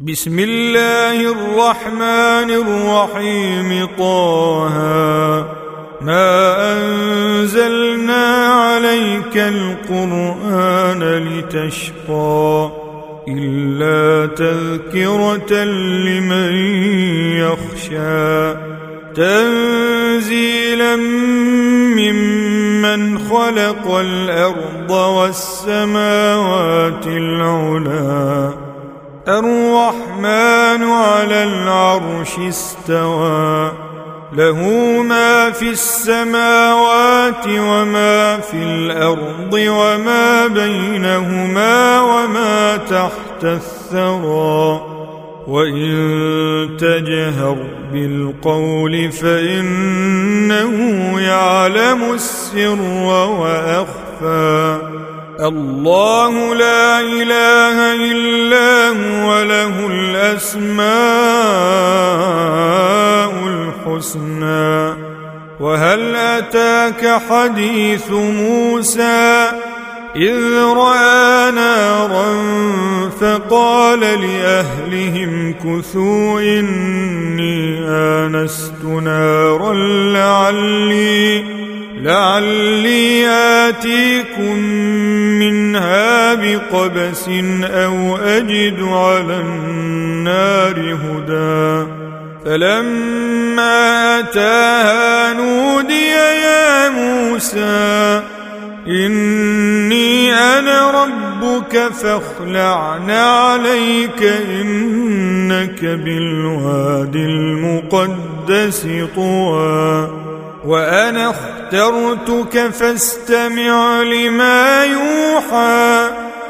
بسم الله الرحمن الرحيم. طه ما أنزلنا عليك القرآن لتشقى إلا تذكرة لمن يخشى تنزيلا ممن خلق الأرض والسماوات العلى الرحمن على العرش استوى له ما في السماوات وما في الأرض وما بينهما وما تحت الثرى وإن تجهر بالقول فإنه يعلم السر وأخفى الله لا إله إلا هو له الأسماء الحسنى. وهل أتاك حديث موسى إذ رأى نارا فقال لأهلهم كثوا إني آنست نارا لعلي آتيكم منها بقبس أو أجد على النار هدى. فلما أتاها نودي يا موسى إني أنا ربك فاخلع نعليك إنك بالوادي المقدس طوى وأنا اخترتك فاستمع لما يوحى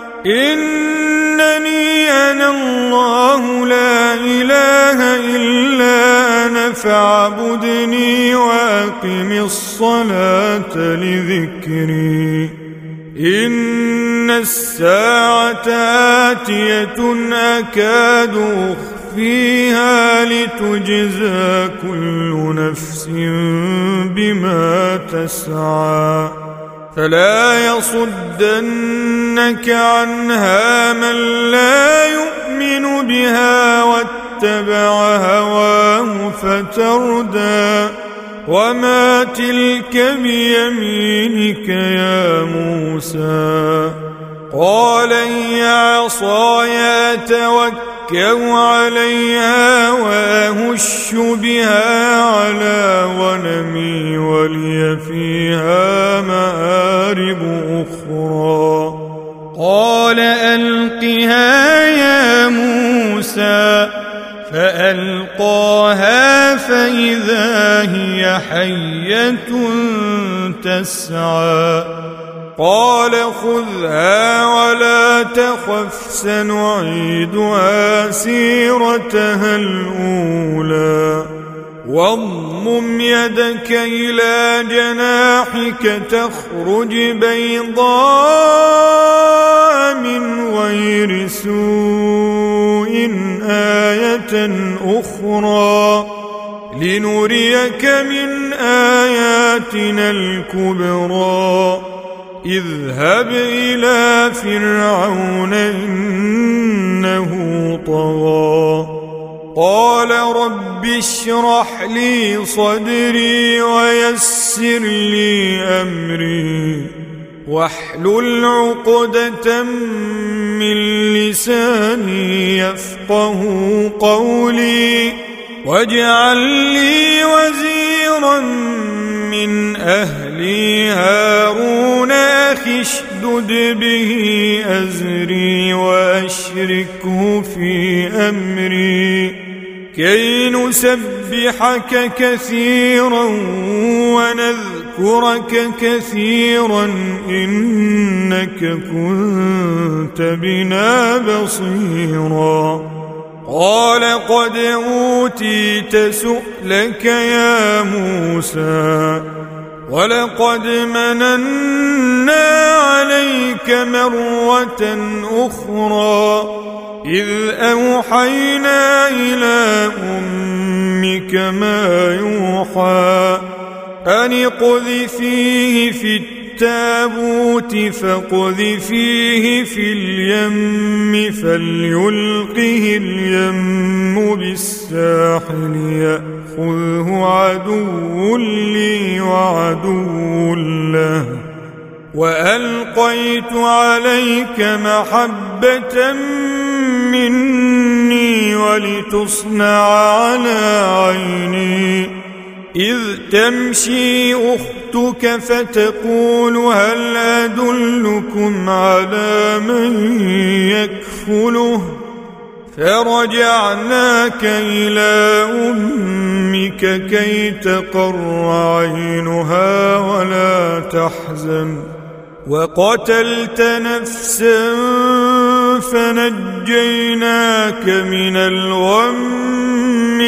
إنني أنا الله لا إله إلا أنا فاعبدني وأقم الصلاة لذكري إن الساعة آتية أكاد أخفيها لتجزى كل نفس بما تسعى فلا يصدنك عنها من لا يؤمن بها واتبع هواه فتردى. وما تلك بيمينك يا موسى قال هي عصاي أتوكأ عليها وأهش بها على غنمي ولي فيها مآرب أخرى. قال ألقها يا موسى فألقاها فإذا هي حية تسعى قال خذها ولا تخف سنعيدها سيرتها الأولى واضمم يدك إلى جناحك تخرج بيضاء من غير سوء آية أخرى لنريك من آياتنا الكبرى. اذهب إلى فرعون إنه طغى قال رب اشرح لي صدري ويسر لي أمري واحلل عقدة من لساني يفقه قولي واجعل لي وزيرا من أهلي هارون أخي اشدد به أزري وأشركه في أمري كي نسبحك كثيرا ونذكرك كثيرا إنك كنت بنا بصيرا. قال قد أوتيت سؤلك يا موسى ولقد مننا عليك مرة أخرى إذ أوحينا إلى أمك ما يوحى أن اقذفيه في التابوت فاقذفيه في اليم فليلقه اليم بالساحل يأخذه عدو لي وعدو له وألقيت عليك محبة مني ولتصنع على عيني إذ تمشي أختك فتقول هل أدلكم على من يكفله فرجعناك إلى أمك كي تقر عينها ولا تحزن وقتلت نفسا فنجيناك من الغم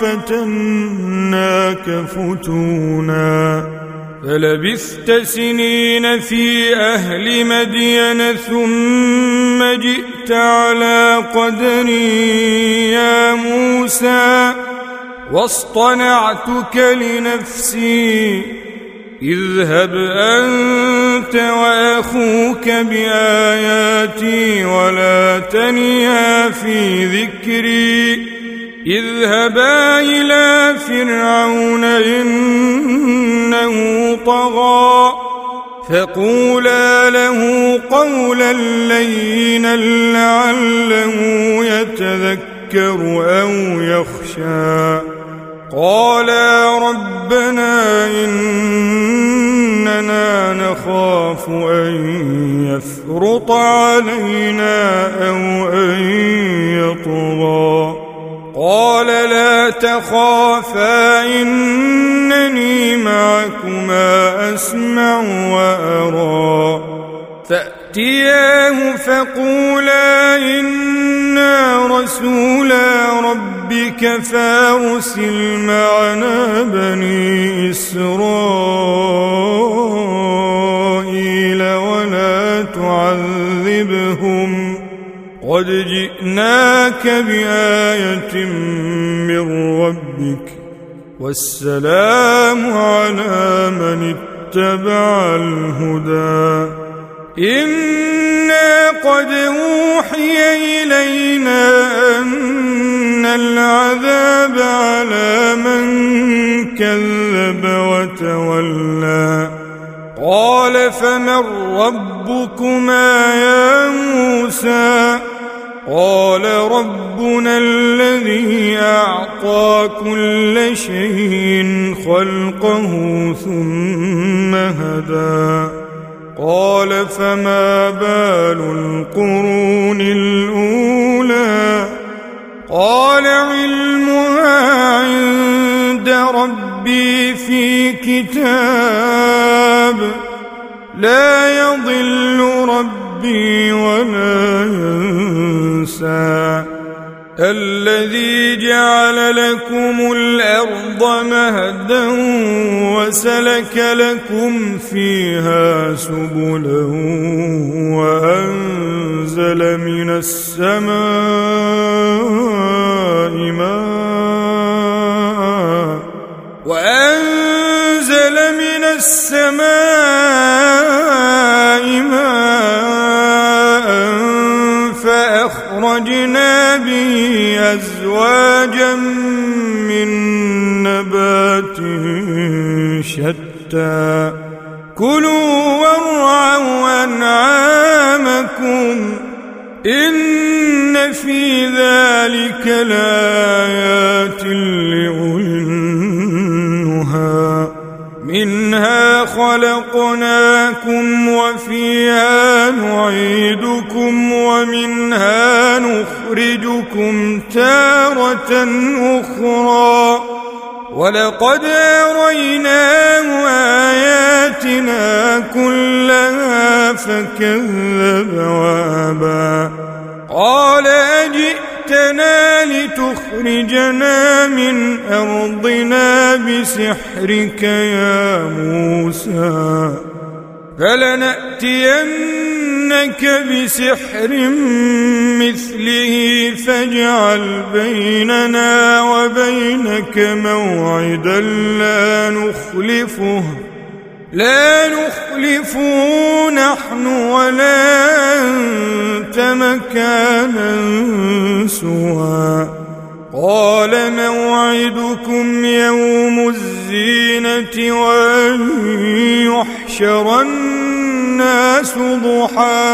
وفتناك فتونا فلبثت سنين في أهل مدين ثم جئت على قدري يا موسى واصطنعتك لنفسي اذهب أنت وأخوك بآياتي ولا تنيا في ذكري اذهبا إلى فرعون إنه طغى فقولا له قولا لينا لعله يتذكر أو يخشى قالا ربنا إننا نخاف أن يفرط علينا أو أن يطغى قال لا تخافا إنني معكما أسمع وأرى فأتياه فقولا إنا رسولا ربك فارسل معنا بني إسرائيل ولا تعذبهم قد جئناك بآية من ربك والسلام على من اتبع الهدى إنا قد أوحي إلينا أن العذاب على من كذب وتولى قال فمن ربكما يا موسى قال ربنا الذي أعطى كل شيء خلقه ثم هدى قال فما بال القرون الأولى قال علمها عند ربي في كتاب لا يضل ربي ولا ينسى الذي جعل لكم الأرض مهدا وسلك لكم فيها سبلا وأنزل من السماء ماء فأخرجنا به أزواجا من نبات شتى كلوا وارعوا أنعامكم إن في ذلك لآيات لأولي النهى منها خلقناكم وفيها نعيدكم ومنها نخرجكم تارة أخرى ولقد أريناه آياتنا كلها فكذب وأبى قال أجئتنا لتخرجنا من أرضنا بسحرك يا موسى فلنأتينك بسحر مثله فاجعل بيننا وبينك موعدا لا لا نخلف نحن ولا أنت مكانا سوى قال موعدكم يوم الزينة وأن يحشر الناس ضحى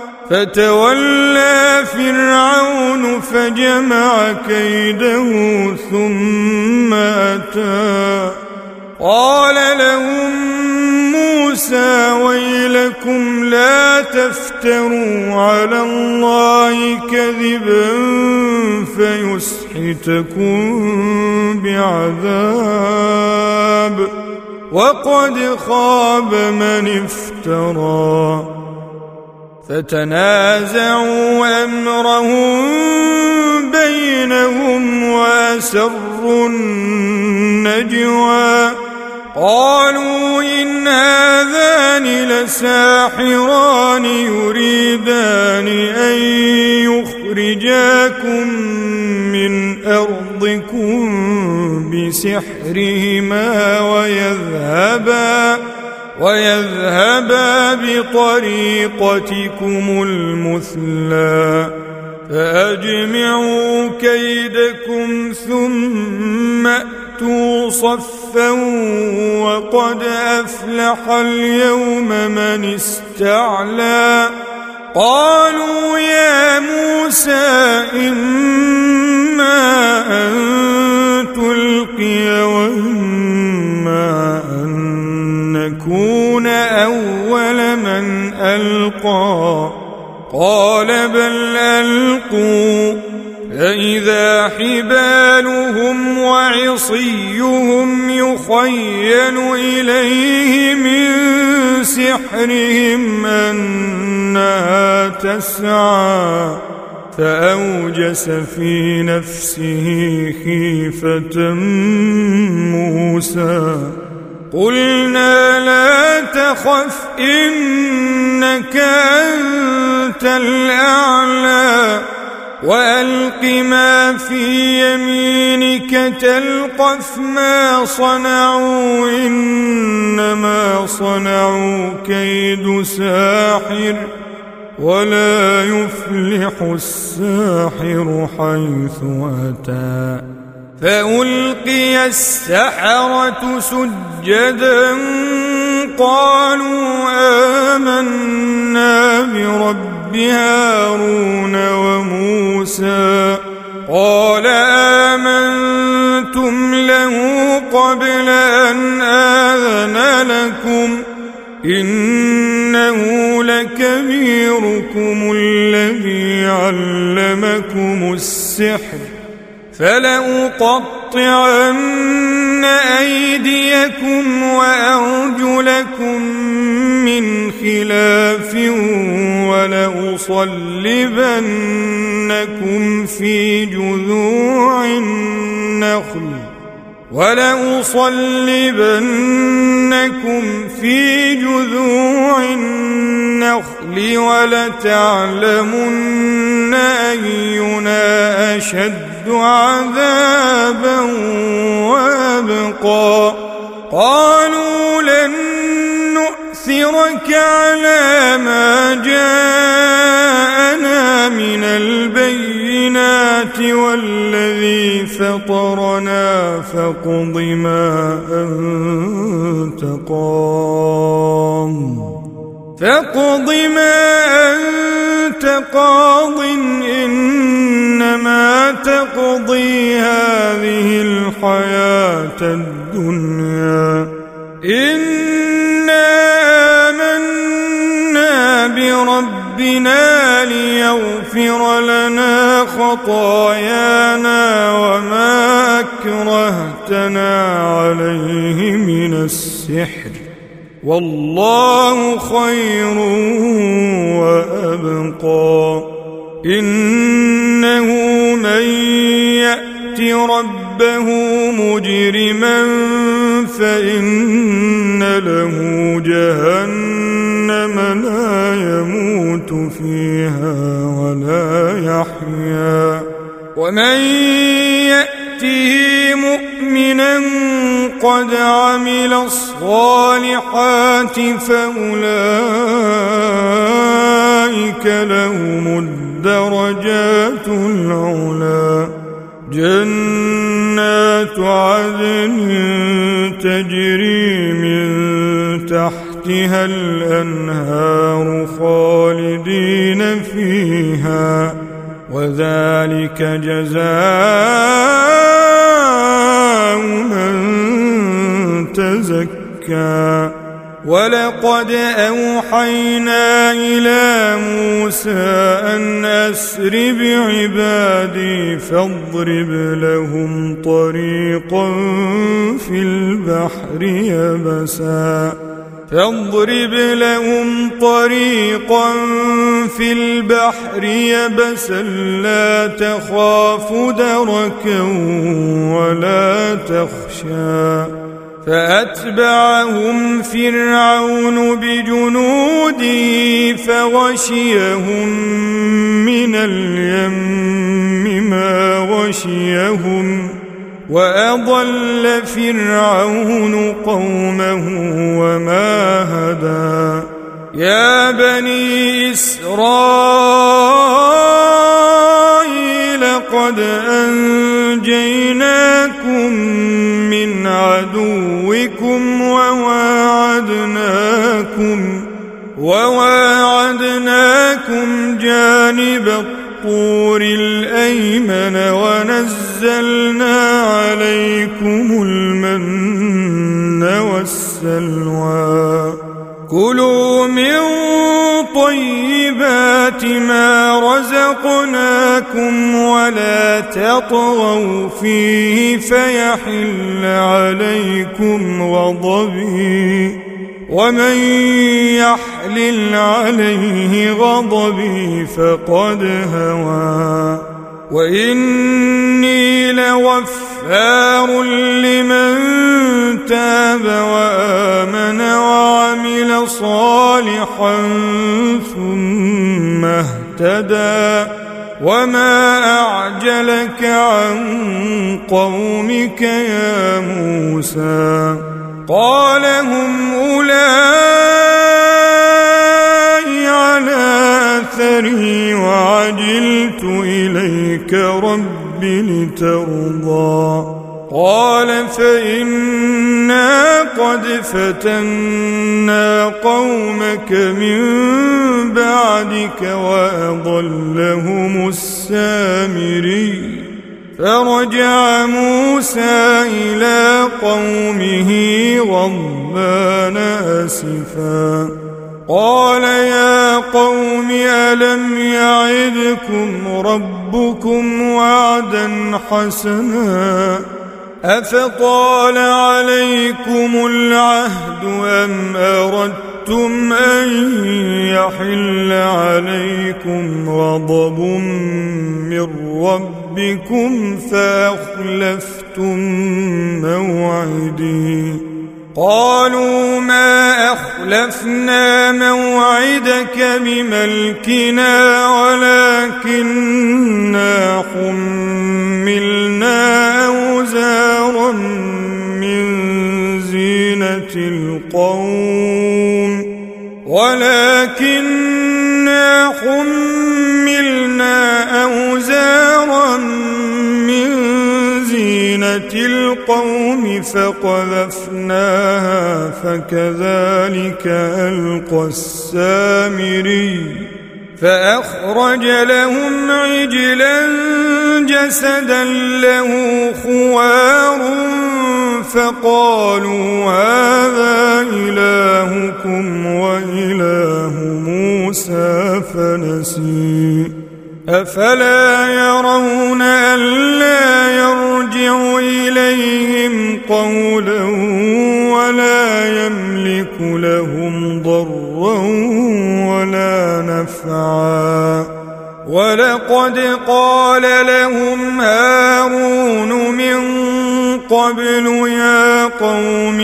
فتولى فرعون فجمع كيده ثم أتى قال لهم موسى ويلكم لا تفتروا على الله كذبا فيسحتكم بعذاب وقد خاب من افترى فتنازعوا أمرهم بينهم وأسروا النجوى قالوا إن هذان لساحران يريدان أن يخرجاكم من أرضكم بسحرهما ويذهبا بطريقتكم المثلى فأجمعوا كيدكم ثم أتوا صفا وقد أفلح اليوم من استعلى قالوا يا موسى إما أن تلقي وإما أن نكون أول من ألقى قال بل ألقوا فإذا حبالهم وعصيهم يخيل إليه من سحرهم أنها تسعى فأوجس في نفسه خيفة موسى قلنا لا تخف إنك أنت الأعلى وألق ما في يمينك تلقف ما صنعوا إنما صنعوا كيد ساحر ولا يفلح الساحر حيث أتى فألقي السحرة سجدا قالوا آمنا برب هارون وموسى قال آمنتم له قبل أن آذن لكم إنه لكبيركم الذي علمكم السحر فلأقطعن أيديكم وأرجلكم من خلاف ولأصلبنكم في جذوع النخل ولتعلمن أينا أشد عذابا وأبقى قالوا لن نؤثرك على ما جاءنا من البينات والذي فطرنا فاقض ما أنت قاض إنما تقضي هذه الحياة الدنيا إنا آمنا بربنا ليغفر لنا خطايانا وما أكرهتنا عليه من السحر والله خير وأبقى إنه من يأت ربه مجرما فإن له جهنم لا يموت فيها ولا يحيا ومن يأته مؤمنا مؤمنا قد عمل الصالحات فأولئك لهم الدرجات العلى جنات عدن تجري من تحتها الأنهار خالدين فيها وذلك جزاء من تزكى ولقد أوحينا إلى موسى أن أسر بعبادي فاضرب لهم طريقا في البحر يبسا لا تخاف دركا ولا تخشى فأتبعهم فرعون بجنوده فغشيهم من اليم ما غشيهم وأضل فرعون قومه وما هدى يا بني إسرائيل قد أنجيناكم من عدوكم وواعدناكم جانب الطور الأيمن ونزلنا عليكم المن والسلوى كلوا من طيبات ما رزقناكم ولا تطغوا فيه فيحل عليكم غضبي ومن يحلل عليه غضبي فقد هوى وإني لغفار لمن تاب وآمن وعمل صالحا ثم اهتدى وما أعجلك عن قومك يا موسى قال هم أولئك على أثري وعجلت إليك رب لترضى قال فإنا قد فتنا قومك من بعدك وأضلهم السامري فرجع موسى إلى قومه غضبان أسفا قال يا قوم ألم يعدكم ربكم وعدا حسنا أفطال عليكم العهد أم أردتم أن يحل عليكم غضب من ربكم فأخلفتم موعدي قالوا ما أخلفنا موعدك بملكنا ولكننا حملنا أوزارا من زينة القوم فقذفناها فكذلك ألقى السامري فأخرج لهم عجلا جسدا له خوار فقالوا هذا إلهكم وإله موسى فنسي أفلا يرون ألا يرجع إليهم قولا ولا يملك لهم ضرا ولا نفعا ولقد قال لهم هارون من قبل يا قوم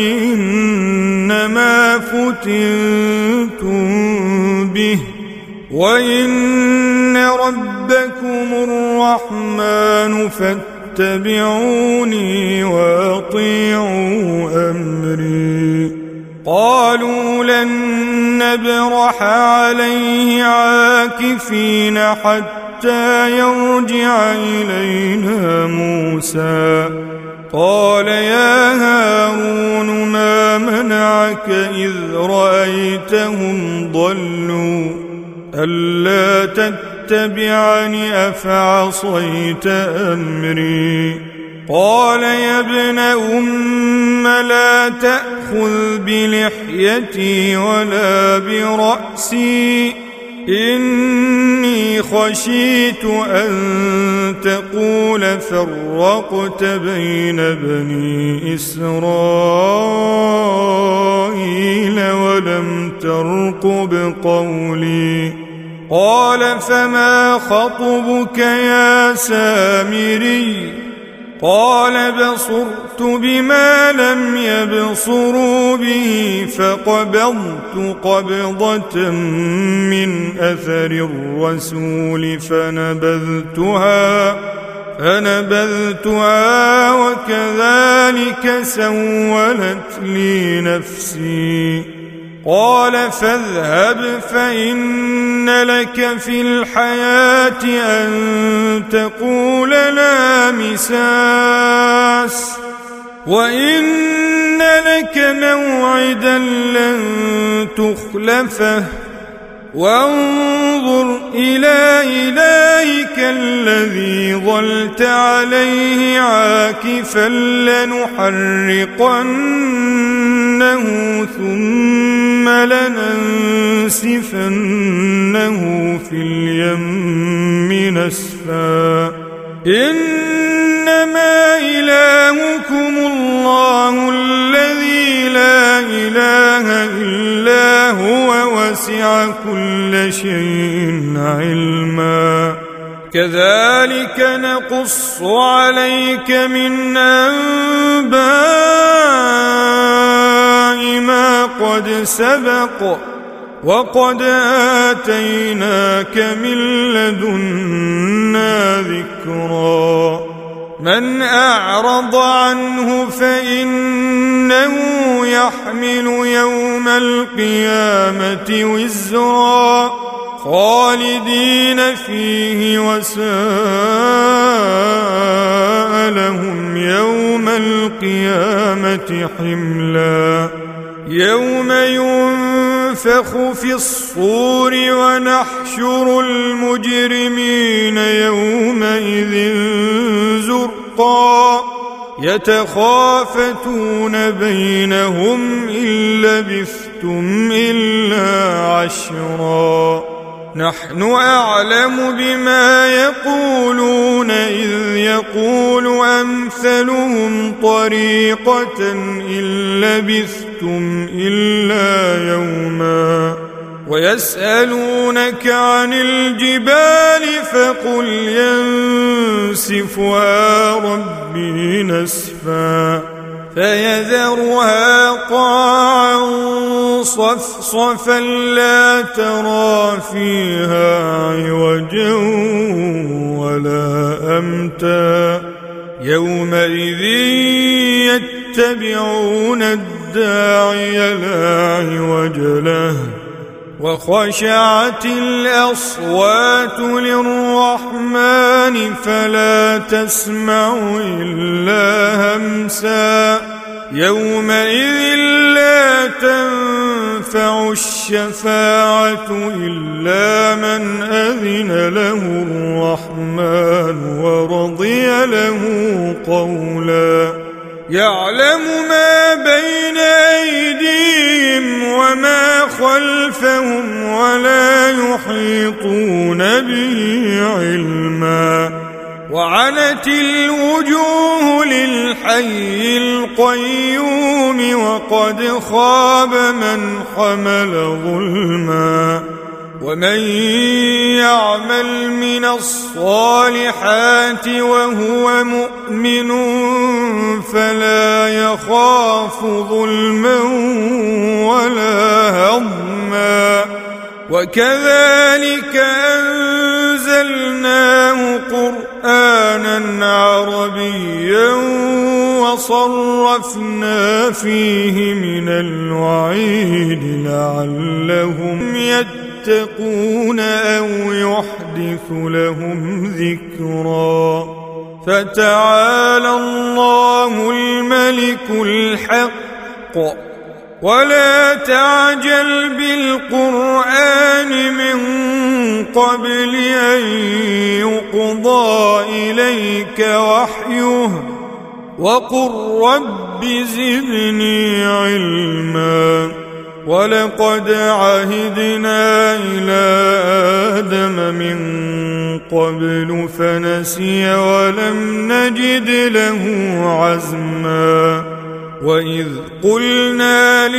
إنما فتنتم به وإن ربكم الرحمن فاتبعوني وأطيعوا أمري. قالوا لن نبرح عليه عاكفين حتى يرجع إلينا موسى. قال يا هارون ما منعك إذ رأيتهم ضلوا ألا تتبعني أفعصيت أمري. قال يا ابن لا تأخذ بلحيتي ولا برأسي إني خشيت أن تقول فرقت بين بني إسرائيل ولم ترقب قولي. قال فما خطبك يا سامري؟ قال بصرت بما لم يبصروا به فقبضت قبضة من أثر الرسول فنبذتها وكذلك سولت لي نفسي. قال فاذهب فإن لك في الحياة أن تقول لا مساس وإن لك موعدا لن تخلفه وانظر إلى إلهك الذي ظلت عليه عاكفا لنحرقنه ثم لننسفنه في اليم نسفا. إنما إلهكم الله الذي لا إله إلا هو وسع كل شيء علما. كذلك نقص عليك من أنباء ما قد سبق وقد آتيناك من لدنا ذكرا. من أعرض عنه فإنه يحمل يوم القيامة وزرا خالدين فيه وساء لهم يوم القيامة حملا. يوم ينفخ في الصور ونحشر المجرمين يومئذ زرقا يتخافتون بينهم إن لبثتم إلا عشرا. نحن أعلم بما يقولون إذ يقول أمثلهم طريقة إن لبثتم إلا يوما. ويسألونك عن الجبال فقل ينسفها ربي نسفا فيذرها قاعا صفصفا لا ترى فيها عوجا ولا أمتا. يومئذ يتبعون الداعي لا عوج له وخشعت الأصوات للرحمن فلا تسمع إلا همسا. يومئذ لا تنفع الشفاعة إلا من أذن له الرحمن ورضي له قولا. يعلم ما بين أيديهم وما خلفهم ولا يحيطون به علما. وعنت الوجوه للحي القيوم وقد خاب من حمل ظلما. ومن يعمل من الصالحات وهو مؤمن فلا يخاف ظلما ولا هضما. وكذلك أنزلناه قرآنا عربيا وصرفنا فيه من الوعيد لعلهم يتقون أو يحدث لهم ذكرا فتعالى الله الملك الحق ولا تعجل بالقرآن من قبل أن يقضى إليك وحيه وقل رب زدني علما ولقد عهدنا إلى آدم من قبل فنسي ولم نجد له عزما وإذ قلنا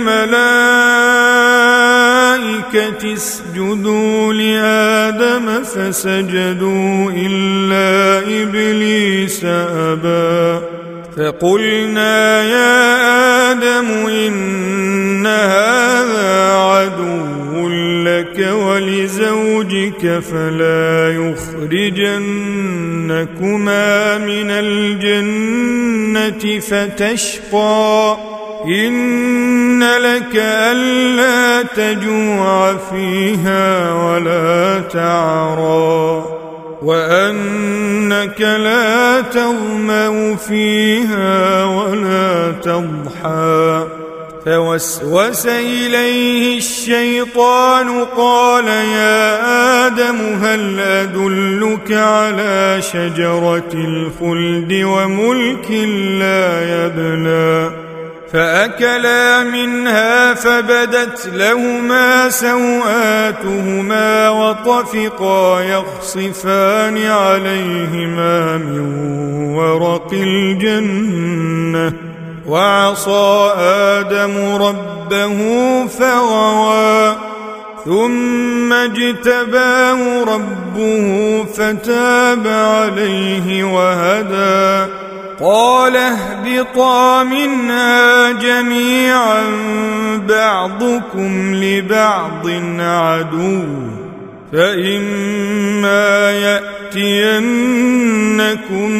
للملائكة اسجدوا لآدم فسجدوا إلا إبليس أبى فقلنا يا آدم إن هذا عدو لك ولزوجك فلا يخرجنكما من الجنة فتشقى إن لك ألا تجوع فيها ولا تعرى وأنك لا تظمأ فيها ولا تضحى فوسوس إليه الشيطان قال يا آدم هل أدلك على شجرة الخلد وملك لا يبلى فأكلا منها فبدت لهما سوآتهما وطفقا يخصفان عليهما من ورق الجنة وعصى آدم ربه فغوى ثم اجتباه ربه فتاب عليه وهدى قال اهبطا منها جميعا بعضكم لبعض عدو فإما يأتينكم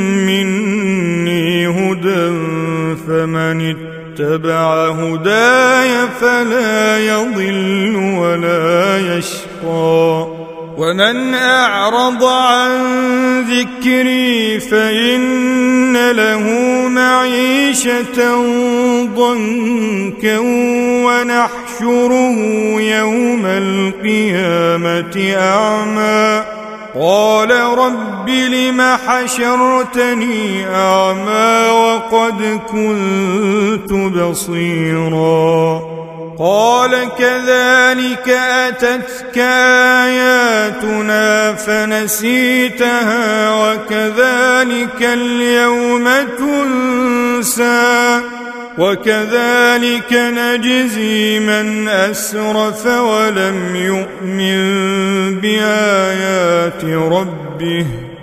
مني هدى فمن اتبع هداي فلا يضل ولا يشقى ومن أعرض عن ذكري فإن له معيشة ضنكا ونحشره يوم القيامة أعمى قال رب لم حشرتني أعمى وقد كنت بصيرا قال كذلك أتتك آياتنا فنسيتها وكذلك اليوم تنسى وكذلك نجزي من أسرف ولم يؤمن بآيات ربه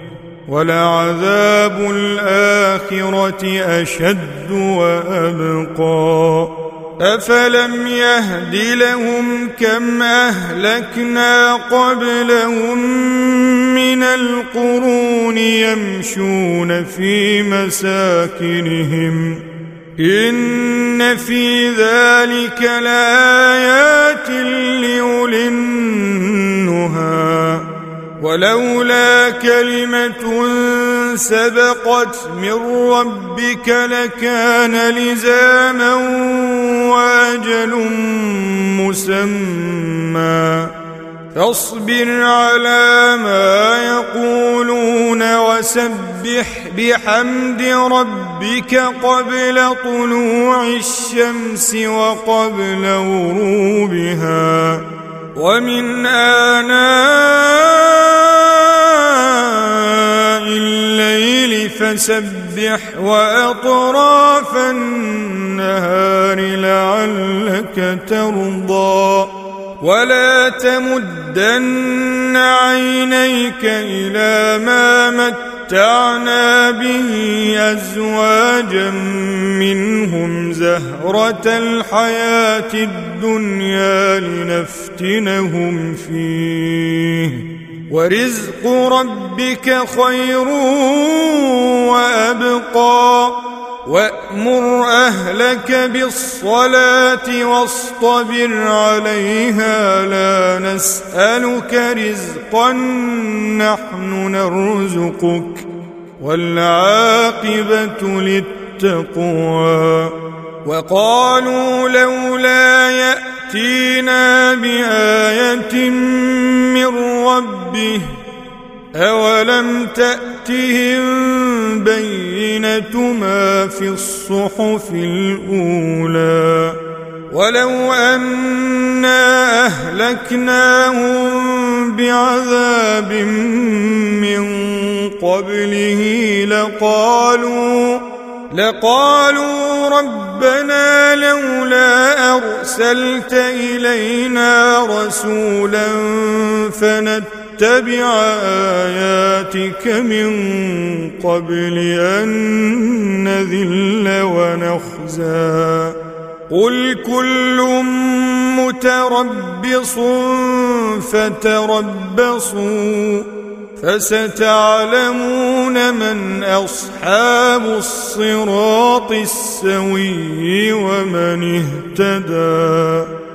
ولعذاب الآخرة أشد وأبقى أفلم يهد لهم كم أهلكنا قبلهم من القرون يمشون في مساكنهم إن في ذلك لآيات لأولي النهى ولولا كلمة سبقت من ربك لكان لزاما وأجل مسمى فاصبر على ما يقولون وسبح بحمد ربك قبل طلوع الشمس وقبل غروبها ومن آناء الليل فسبح وأطراف النهار لعلك ترضى ولا تمدن عينيك إلى ما متعنا به أزواجا منهم زهرة الحياة الدنيا لنفتنهم فيه ورزق ربك خير وأبقى وأمر أهلك بالصلاة واصطبر عليها لا نسألك رزقا نحن نرزقك والعاقبة للتقوى وقالوا لولا يأتينا بآية من ربه أولم تأتهم بينة ما في الصحف الأولى ولو أنا أهلكناهم بعذاب من قبله لقالوا ربنا لولا أرسلت إلينا رسولا فنتبع آياتك من قبل أن نذل ونخزى قل كل متربص فتربصوا فستعلمون من أصحاب الصراط السوي ومن اهتدى.